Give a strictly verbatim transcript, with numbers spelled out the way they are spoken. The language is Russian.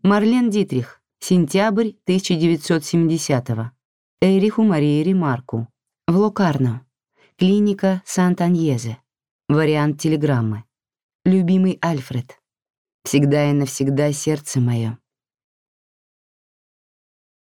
Марлен Дитрих. Сентябрь тысяча девятьсот семидесятого. Эриху Марии Ремарку. В Локарно. Клиника Сант-Аньезе. Вариант телеграммы. Любимый Альфред. Всегда и навсегда сердце мое.